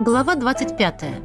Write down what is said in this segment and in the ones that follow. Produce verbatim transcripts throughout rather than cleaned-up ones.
Глава двадцать пятая.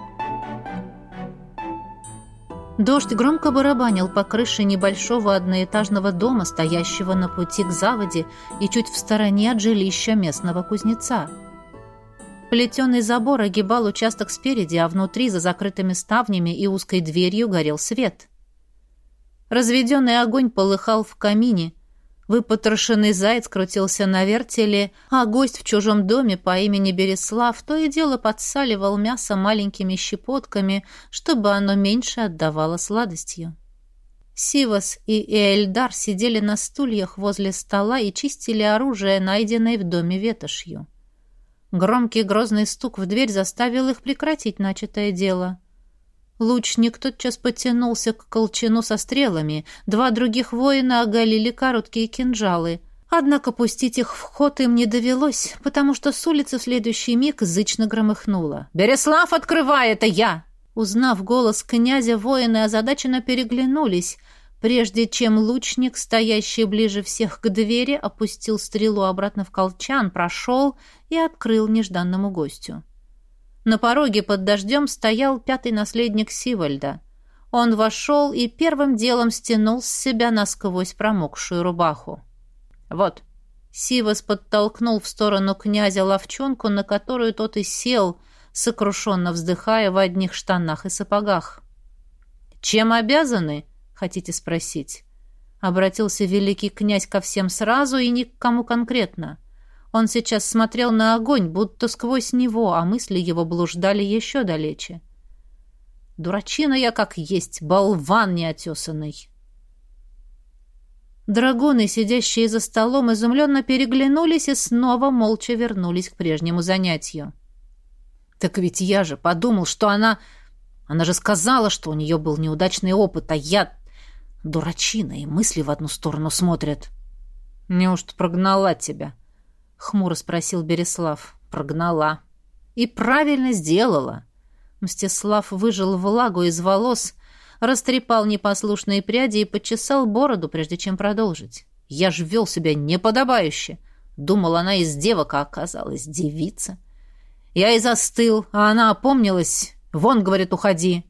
Дождь громко барабанил по крыше небольшого одноэтажного дома, стоящего на пути к заводе и чуть в стороне от жилища местного кузнеца. Плетеный забор огибал участок спереди, а внутри, за закрытыми ставнями и узкой дверью, горел свет. Разведенный огонь полыхал в камине, выпотрошенный заяц крутился на вертеле, а гость в чужом доме по имени Береслав то и дело подсаливал мясо маленькими щепотками, чтобы оно меньше отдавало сладостью. Сивас и Ээльдар сидели на стульях возле стола и чистили оружие, найденное в доме ветошью. Громкий грозный стук в дверь заставил их прекратить начатое дело. Лучник тотчас потянулся к колчану со стрелами, два других воина оголили короткие кинжалы. Однако пустить их в ход им не довелось, потому что с улицы в следующий миг зычно громыхнуло. «Береслав, открывай, это я!» Узнав голос князя, воины озадаченно переглянулись, прежде чем лучник, стоящий ближе всех к двери, опустил стрелу обратно в колчан, прошел и открыл нежданному гостю. На пороге под дождем стоял пятый наследник Сивальда. Он вошел и первым делом стянул с себя насквозь промокшую рубаху. «Вот». Сивас подтолкнул в сторону князя ловчонку, на которую тот и сел, сокрушенно вздыхая в одних штанах и сапогах. «Чем обязаны?» — хотите спросить? Обратился великий князь ко всем сразу и ни к кому конкретно. Он сейчас смотрел на огонь, будто сквозь него, а мысли его блуждали еще далече. «Дурачина я как есть, болван неотесанный!» Драгуны, сидящие за столом, изумленно переглянулись и снова молча вернулись к прежнему занятию. «Так ведь я же подумал, что она... Она же сказала, что у нее был неудачный опыт, а я... Дурачина, и мысли в одну сторону смотрят». «Неужто прогнала тебя?» — хмуро спросил Береслав. «Прогнала. И правильно сделала». Мстислав выжал влагу из волос, растрепал непослушные пряди и почесал бороду, прежде чем продолжить. «Я ж вел себя неподобающе. Думал, она из девок, а оказалась девица. Я и застыл, а она опомнилась. Вон, говорит, уходи».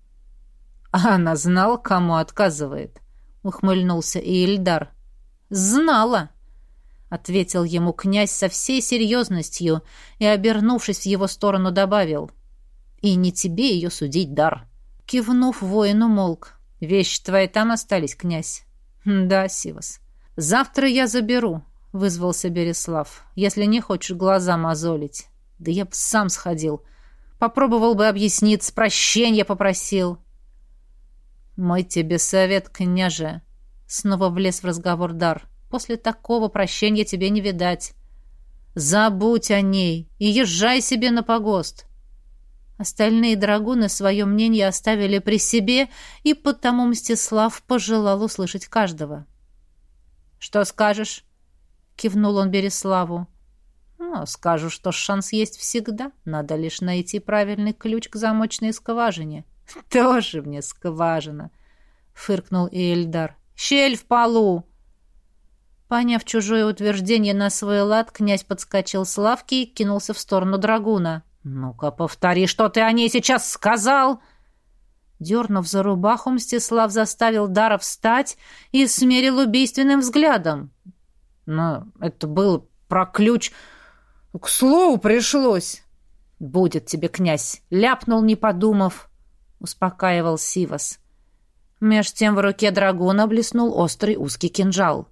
«А она знала, кому отказывает», — ухмыльнулся Иэльдар. «Знала», — ответил ему князь со всей серьезностью и, обернувшись в его сторону, добавил. «И не тебе ее судить, Дар». Кивнув, воин умолк. «Вещи твои там остались, князь?» «Да, Сивас». «Завтра я заберу», — вызвался Береслав. «Если не хочешь глаза мозолить». «Да я б сам сходил. Попробовал бы объясниться, прощенья попросил». «Мой тебе совет, княже», — снова влез в разговор Дар. «После такого прощения тебе не видать. Забудь о ней и езжай себе на погост». Остальные драгуны свое мнение оставили при себе, и потому Мстислав пожелал услышать каждого. «Что скажешь?» — кивнул он Береславу. «Ну, скажу, что шанс есть всегда. Надо лишь найти правильный ключ к замочной скважине». «Тоже мне скважина!» — фыркнул Иэльдар. «Щель в полу!» Поняв чужое утверждение на свой лад, князь подскочил с лавки и кинулся в сторону драгуна. «Ну-ка, повтори, что ты о ней сейчас сказал!» Дернув за рубаху, Мстислав заставил Дара встать и смерил убийственным взглядом. «Но это было про ключ. К слову пришлось». «Будет тебе, князь!» — ляпнул, не подумав, — успокаивал Сивас. Меж тем в руке драгуна блеснул острый узкий кинжал.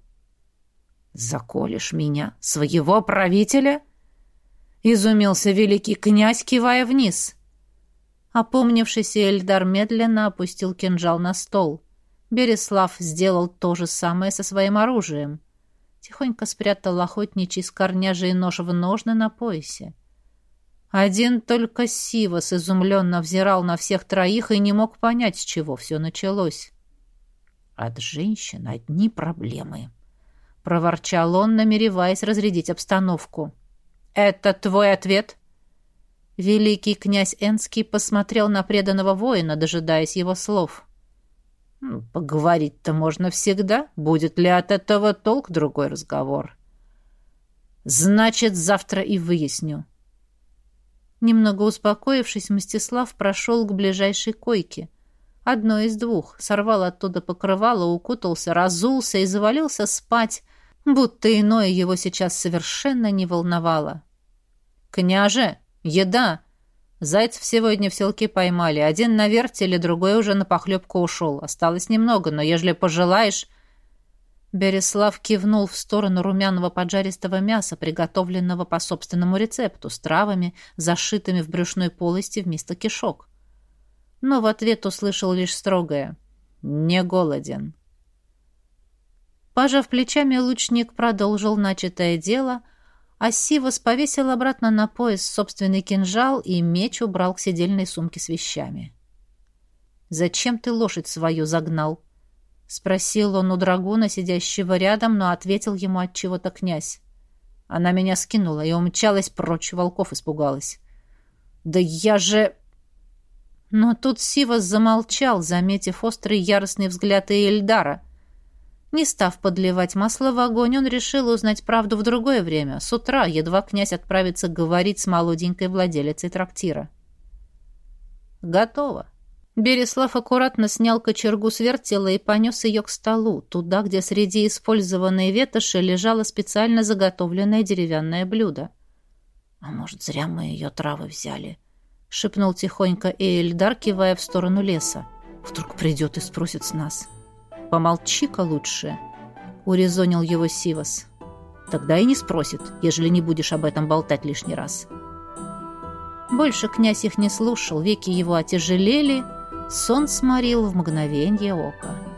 «Заколешь меня, своего правителя?» — изумился великий князь, кивая вниз. Опомнившийся Эльдар медленно опустил кинжал на стол. Береслав сделал то же самое со своим оружием. Тихонько спрятал охотничий скорняжий нож в ножны на поясе. Один только Сивас изумленно взирал на всех троих и не мог понять, с чего все началось. «От женщин одни проблемы», — проворчал он, намереваясь разрядить обстановку. «Это твой ответ?» Великий князь Энский посмотрел на преданного воина, дожидаясь его слов. «Поговорить-то можно всегда. Будет ли от этого толк — другой разговор». «Значит, завтра и выясню». Немного успокоившись, Мстислав прошел к ближайшей койке. Одно из двух. Сорвал оттуда покрывало, укутался, разулся и завалился спать, будто иное его сейчас совершенно не волновало. «Княже! Еда! Зайцев сегодня в селке поймали. Один на вертеле, другой уже на похлебку ушел. Осталось немного, но ежели пожелаешь...» Береслав кивнул в сторону румяного поджаристого мяса, приготовленного по собственному рецепту, с травами, зашитыми в брюшной полости вместо кишок. Но в ответ услышал лишь строгое: «Не голоден». Пожав плечами, лучник продолжил начатое дело, а Сивас повесил обратно на пояс собственный кинжал и меч убрал к седельной сумке с вещами. «Зачем ты лошадь свою загнал?» — спросил он у драгуна, сидящего рядом, но ответил ему отчего-то князь. «Она меня скинула и умчалась прочь, волков испугалась». «Да я же...» Но тут Сивас замолчал, заметив острый яростный взгляд Эильдара. Не став подливать масло в огонь, он решил узнать правду в другое время, с утра, едва князь отправится говорить с молоденькой владелицей трактира. «Готово». Береслав аккуратно снял кочергу с вертела и понес ее к столу, туда, где среди использованной ветоши лежало специально заготовленное деревянное блюдо. «А может, зря мы ее травы взяли?» — шепнул тихонько Эильдар, кивая в сторону леса. «Вдруг придет и спросит с нас». «Помолчи-ка лучше», — урезонил его Сивас. «Тогда и не спросит, ежели не будешь об этом болтать лишний раз». Больше князь их не слушал, веки его отяжелели, сон сморил в мгновенье ока.